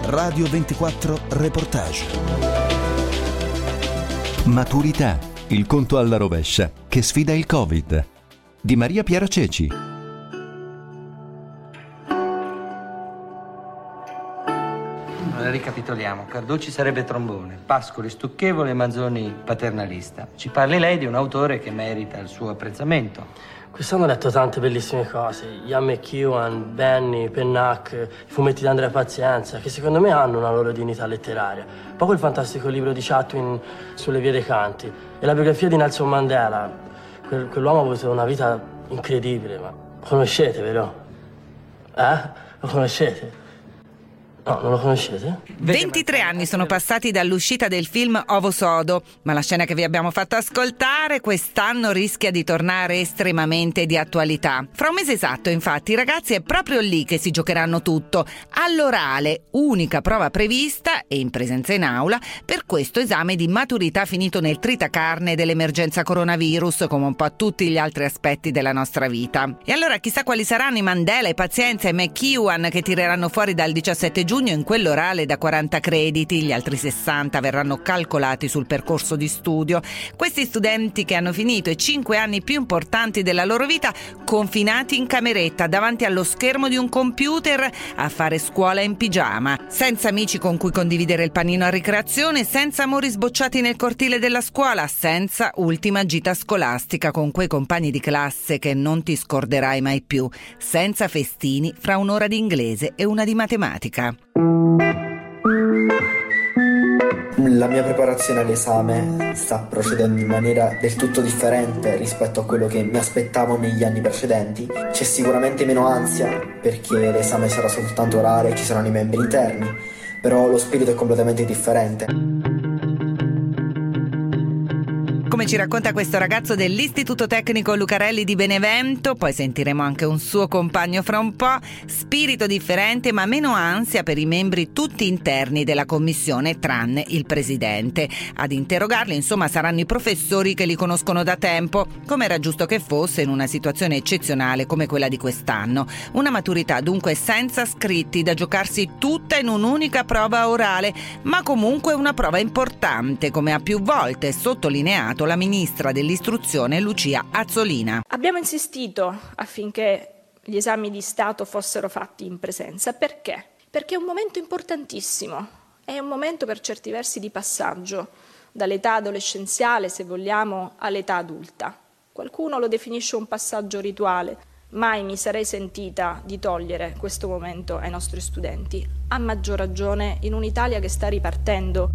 Radio 24 Reportage. Maturità, il conto alla rovescia che sfida il Covid, di Maria Piera Ceci. Ricapitoliamo. Carducci sarebbe trombone, Pascoli stucchevole, Manzoni paternalista. Ci parli lei di un autore che merita il suo apprezzamento. Quest'anno ho letto tante bellissime cose, Ian McEwan, Benny, Pennac, i fumetti di Andrea Pazienza, che secondo me hanno una loro dignità letteraria. Poi quel fantastico libro di Chatwin sulle vie dei canti e la biografia di Nelson Mandela. Quell'uomo ha avuto una vita incredibile, ma conoscete, vero? Lo conoscete? No, non lo conoscete? 23 anni sono passati dall'uscita del film Ovo Sodo, ma la scena che vi abbiamo fatto ascoltare quest'anno rischia di tornare estremamente di attualità. Fra un mese esatto, infatti, ragazzi, è proprio lì che si giocheranno tutto, all'orale, unica prova prevista e in presenza in aula per questo esame di maturità finito nel tritacarne dell'emergenza coronavirus, come un po' tutti gli altri aspetti della nostra vita. E allora chissà quali saranno i Mandela, i Pazienza e McEwan che tireranno fuori dal 17 giugno in quell'orale da 40 crediti, gli altri 60 verranno calcolati sul percorso di studio. Questi studenti che hanno finito i 5 anni più importanti della loro vita confinati in cameretta davanti allo schermo di un computer a fare scuola in pigiama, senza amici con cui condividere il panino a ricreazione, senza amori sbocciati nel cortile della scuola, senza ultima gita scolastica con quei compagni di classe che non ti scorderai mai più, senza festini fra un'ora di inglese e una di matematica. La mia preparazione all'esame sta procedendo in maniera del tutto differente rispetto a quello che mi aspettavo negli anni precedenti. C'è sicuramente meno ansia perché l'esame sarà soltanto orale e ci saranno i membri interni, però lo spirito è completamente differente. Come ci racconta questo ragazzo dell'Istituto Tecnico Lucarelli di Benevento, poi sentiremo anche un suo compagno fra un po', spirito differente ma meno ansia per i membri tutti interni della commissione tranne il presidente. Ad interrogarli insomma saranno i professori che li conoscono da tempo, come era giusto che fosse in una situazione eccezionale come quella di quest'anno. Una maturità dunque senza scritti da giocarsi tutta in un'unica prova orale, ma comunque una prova importante, come ha più volte sottolineato la ministra dell'istruzione Lucia Azzolina. Abbiamo insistito affinché gli esami di Stato fossero fatti in presenza. Perché? Perché è un momento importantissimo, è un momento per certi versi di passaggio dall'età adolescenziale, se vogliamo, all'età adulta. Qualcuno lo definisce un passaggio rituale. Mai mi sarei sentita di togliere questo momento ai nostri studenti, a maggior ragione in un'Italia che sta ripartendo.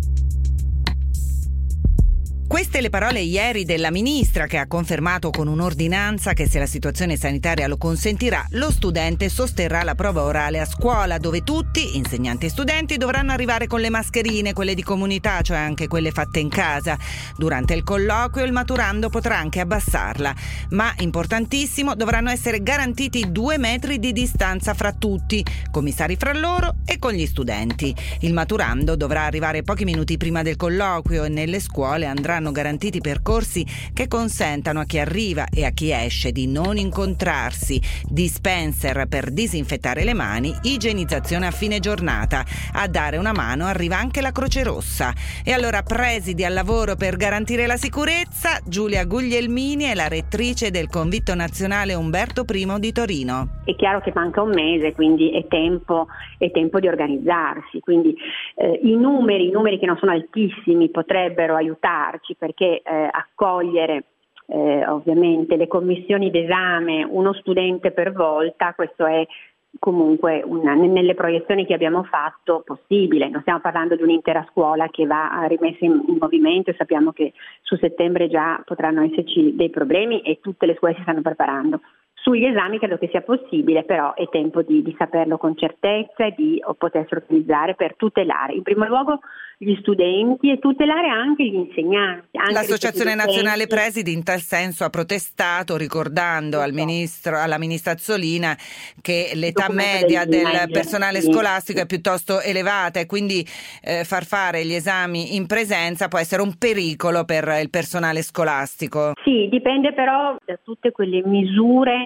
Queste le parole ieri della ministra, che ha confermato con un'ordinanza che se la situazione sanitaria lo consentirà, lo studente sosterrà la prova orale a scuola, dove tutti, insegnanti e studenti, dovranno arrivare con le mascherine, quelle di comunità, cioè anche quelle fatte in casa. Durante il colloquio il maturando potrà anche abbassarla, ma importantissimo, dovranno essere garantiti 2 metri di distanza fra tutti, commissari fra loro e con gli studenti. Il maturando dovrà arrivare pochi minuti prima del colloquio e nelle scuole andranno garantiti percorsi che consentano a chi arriva e a chi esce di non incontrarsi, dispenser per disinfettare le mani, igienizzazione a fine giornata. A dare una mano arriva anche la Croce Rossa. E allora, presidi al lavoro per garantire la sicurezza, Giulia Guglielmini è la rettrice del Convitto Nazionale Umberto I di Torino. È chiaro che manca un mese, quindi è tempo di organizzarsi, quindi i numeri che non sono altissimi potrebbero aiutarci, perché accogliere ovviamente le commissioni d'esame, uno studente per volta, questo è comunque nelle proiezioni che abbiamo fatto possibile. Non stiamo parlando di un'intera scuola che va rimessa in movimento, sappiamo che su settembre già potranno esserci dei problemi e tutte le scuole si stanno preparando. Sugli esami credo che sia possibile, però è tempo di saperlo con certezza e di potersi organizzare per tutelare in primo luogo gli studenti e tutelare anche gli insegnanti. Anche L'Associazione Nazionale Presidi in tal senso ha protestato, ricordando alla ministra Azzolina che l'età media del personale scolastico è piuttosto elevata e quindi far fare gli esami in presenza può essere un pericolo per il personale scolastico. Sì, dipende però da tutte quelle misure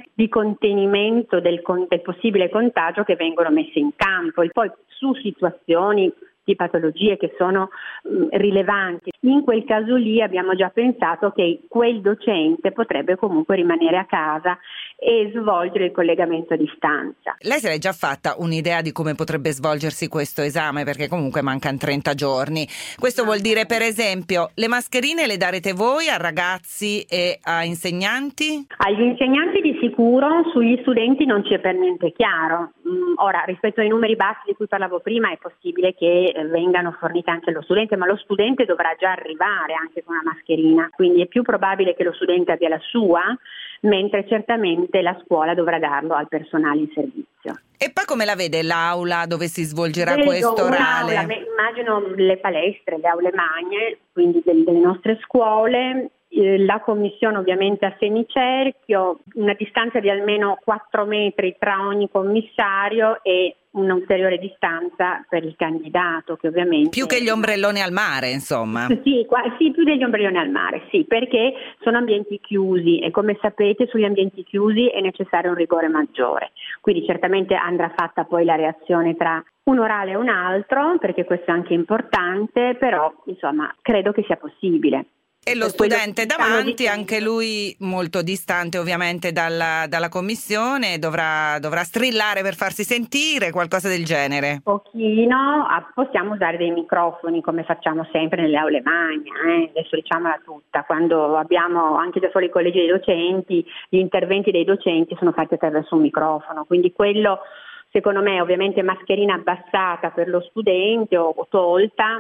di contenimento del possibile contagio che vengono messe in campo, e poi su situazioni di patologie che sono rilevanti. In quel caso lì abbiamo già pensato che quel docente potrebbe comunque rimanere a casa e svolgere il collegamento a distanza. Lei se l'è già fatta un'idea di come potrebbe svolgersi questo esame, perché comunque mancano 30 giorni. Questo vuol dire, per esempio, le mascherine le darete voi a ragazzi e a insegnanti? Agli insegnanti di sicuro, sugli studenti non ci è per niente chiaro. Ora, rispetto ai numeri bassi di cui parlavo prima, è possibile che vengano fornite anche allo studente, ma lo studente dovrà già arrivare anche con una mascherina, quindi è più probabile che lo studente abbia la sua, mentre certamente la scuola dovrà darlo al personale in servizio. E poi come la vede l'aula dove si svolgerà questo orale? Immagino le palestre, le aule magne, quindi delle nostre scuole, la commissione ovviamente a semicerchio, una distanza di almeno 4 metri tra ogni commissario e un'ulteriore distanza per il candidato, che ovviamente... Più che gli ombrelloni al mare, insomma. Sì, più degli ombrelloni al mare, sì, perché sono ambienti chiusi e come sapete sugli ambienti chiusi è necessario un rigore maggiore. Quindi certamente andrà fatta poi la reazione tra un orale e un altro, perché questo è anche importante, però insomma credo che sia possibile. E lo studente davanti, anche lui molto distante ovviamente dalla commissione, dovrà strillare per farsi sentire, qualcosa del genere? Pochino, possiamo usare dei microfoni come facciamo sempre nelle aule magne, adesso diciamola tutta, quando abbiamo anche da soli i collegi dei docenti, gli interventi dei docenti sono fatti attraverso un microfono, quindi quello secondo me ovviamente mascherina abbassata per lo studente o tolta,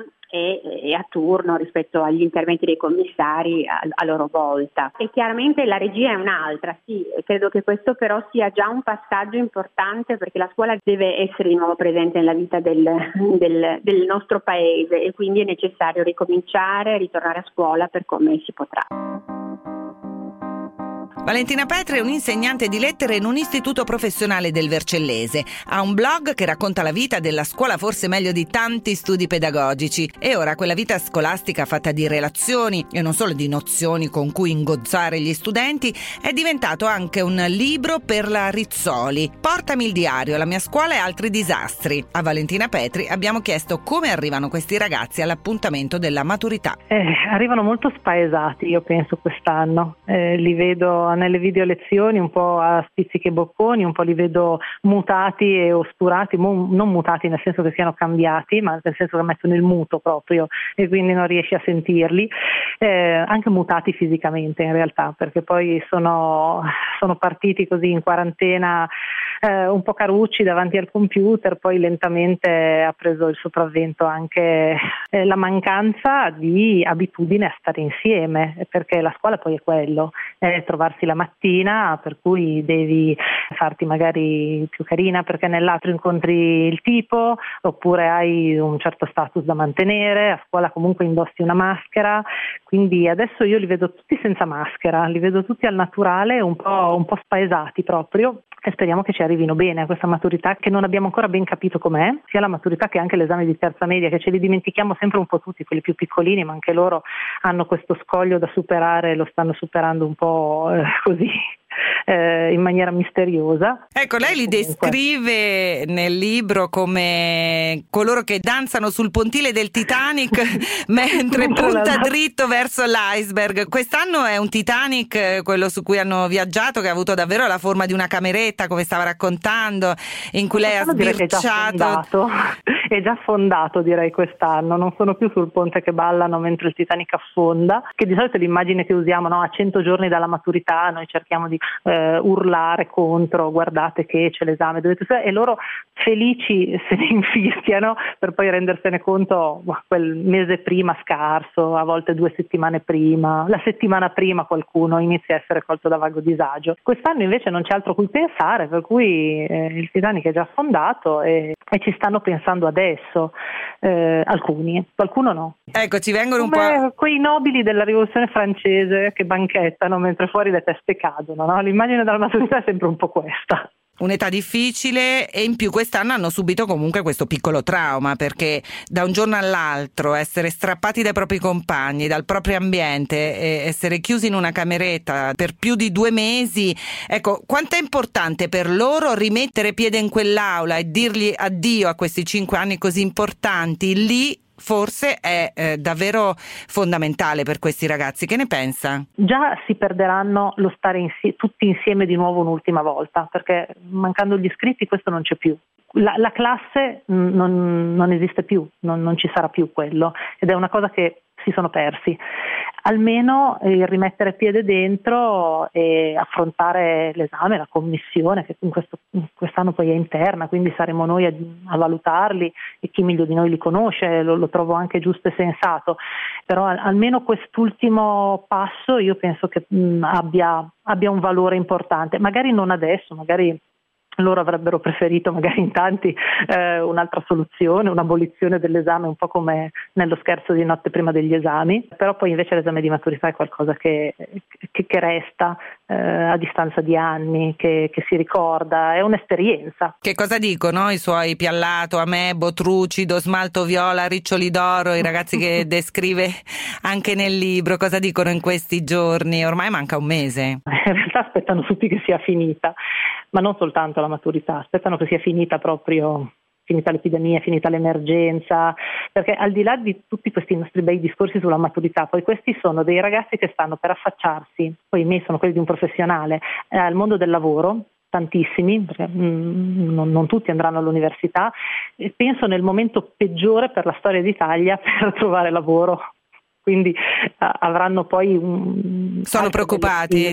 e a turno rispetto agli interventi dei commissari a loro volta. E chiaramente la regia è un'altra, sì, credo che questo però sia già un passaggio importante, perché la scuola deve essere di nuovo presente nella vita del nostro paese e quindi è necessario ricominciare, ritornare a scuola per come si potrà. Valentina Petri è un'insegnante di lettere in un istituto professionale del Vercellese. Ha un blog che racconta la vita della scuola forse meglio di tanti studi pedagogici. E ora quella vita scolastica fatta di relazioni e non solo di nozioni con cui ingozzare gli studenti è diventato anche un libro per la Rizzoli. Portami il diario, la mia scuola e altri disastri. A Valentina Petri abbiamo chiesto come arrivano questi ragazzi all'appuntamento della maturità. Arrivano molto spaesati, io penso, quest'anno. Li vedo nelle video lezioni un po' a spizzichi e bocconi, un po' li vedo mutati e oscurati, non mutati nel senso che siano cambiati, ma nel senso che mettono il muto proprio e quindi non riesci a sentirli, anche mutati fisicamente in realtà, perché poi sono partiti così in quarantena un po' carucci davanti al computer, poi lentamente ha preso il sopravvento anche la mancanza di abitudine a stare insieme, perché la scuola poi è quello, è trovarsi la mattina, per cui devi farti magari più carina perché nell'altro incontri il tipo, oppure hai un certo status da mantenere, a scuola comunque indossi una maschera, quindi adesso io li vedo tutti senza maschera, li vedo tutti al naturale, un po' spaesati proprio, e speriamo che ci arrivino bene a questa maturità che non abbiamo ancora ben capito com'è, sia la maturità che anche l'esame di terza media, che ce li dimentichiamo sempre un po' tutti, quelli più piccolini, ma anche loro hanno questo scoglio da superare, lo stanno superando un po' così in maniera misteriosa. Ecco, lei li descrive nel libro come coloro che danzano sul pontile del Titanic mentre punta dritto verso l'iceberg. Quest'anno è un Titanic, quello su cui hanno viaggiato, che ha avuto davvero la forma di una cameretta, come stava raccontando, in cui lei ha sbirciato. È già fondato, direi, quest'anno. Non sono più sul ponte che ballano mentre il Titanic affonda, che di solito è l'immagine che usiamo, no? A 100 giorni dalla maturità noi cerchiamo di urlare contro, guardate che c'è l'esame, e loro felici se ne infischiano per poi rendersene conto quel mese prima scarso, a volte 2 settimane prima, la settimana prima qualcuno inizia a essere colto da vago disagio. Quest'anno invece non c'è altro cui pensare, per cui il Titanic è già affondato e ci stanno pensando adesso, alcuni, qualcuno no. Ecco, ci vengono come un po' quei nobili della rivoluzione francese che banchettano mentre fuori le teste cadono, no? L'immagine della maturità è sempre un po' questa. un'età difficile e in più quest'anno hanno subito comunque questo piccolo trauma, perché da un giorno all'altro essere strappati dai propri compagni, dal proprio ambiente e essere chiusi in una cameretta per più di 2 mesi, ecco, quanto è importante per loro rimettere piede in quell'aula e dirgli addio a questi 5 anni così importanti. Lì forse è davvero fondamentale per questi ragazzi. Che ne pensa? Già si perderanno lo stare tutti insieme di nuovo un'ultima volta, perché mancando gli iscritti questo non c'è più. La classe non esiste più, non ci sarà più quello, ed è una cosa che si sono persi. Almeno il rimettere piede dentro e affrontare l'esame, la commissione, che quest'anno poi è interna, quindi saremo noi a valutarli, e chi meglio di noi li conosce, lo trovo anche giusto e sensato, però almeno quest'ultimo passo io penso che abbia un valore importante, magari non adesso, magari loro avrebbero preferito magari in tanti un'altra soluzione, un'abolizione dell'esame, un po' come nello scherzo di notte prima degli esami, però poi invece l'esame di maturità è qualcosa che resta a distanza di anni, che si ricorda, è un'esperienza. Che cosa dicono i suoi Piallato, Amebo, Trucido, Smalto Viola, Riccioli d'Oro, i ragazzi che descrive anche nel libro? Cosa dicono in questi giorni? Ormai manca un mese. In realtà aspettano tutti che sia finita, ma non soltanto la maturità, aspettano che sia finita l'epidemia, finita l'emergenza, perché al di là di tutti questi nostri bei discorsi sulla maturità, poi questi sono dei ragazzi che stanno per affacciarsi, poi i miei sono quelli di un professionale, al mondo del lavoro, tantissimi, perché non tutti andranno all'università, e penso nel momento peggiore per la storia d'Italia per trovare lavoro. Quindi avranno poi Sono preoccupati?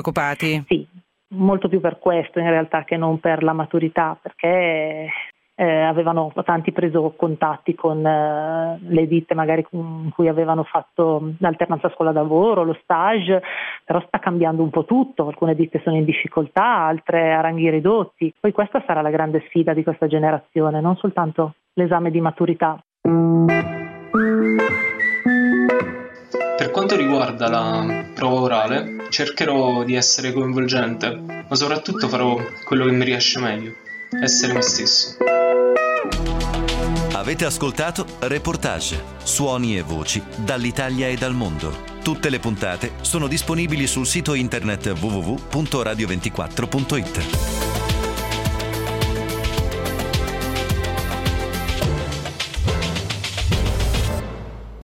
Sì, molto più per questo in realtà che non per la maturità, perché avevano tanti preso contatti con le ditte magari con cui avevano fatto l'alternanza scuola-lavoro, lo stage, però sta cambiando un po' tutto, alcune ditte sono in difficoltà, altre a ranghi ridotti, poi questa sarà la grande sfida di questa generazione, non soltanto l'esame di maturità. Per quanto riguarda la prova orale, cercherò di essere coinvolgente, ma soprattutto farò quello che mi riesce meglio, essere me stesso. Avete ascoltato Reportage, suoni e voci dall'Italia e dal mondo. Tutte le puntate sono disponibili sul sito internet www.radio24.it.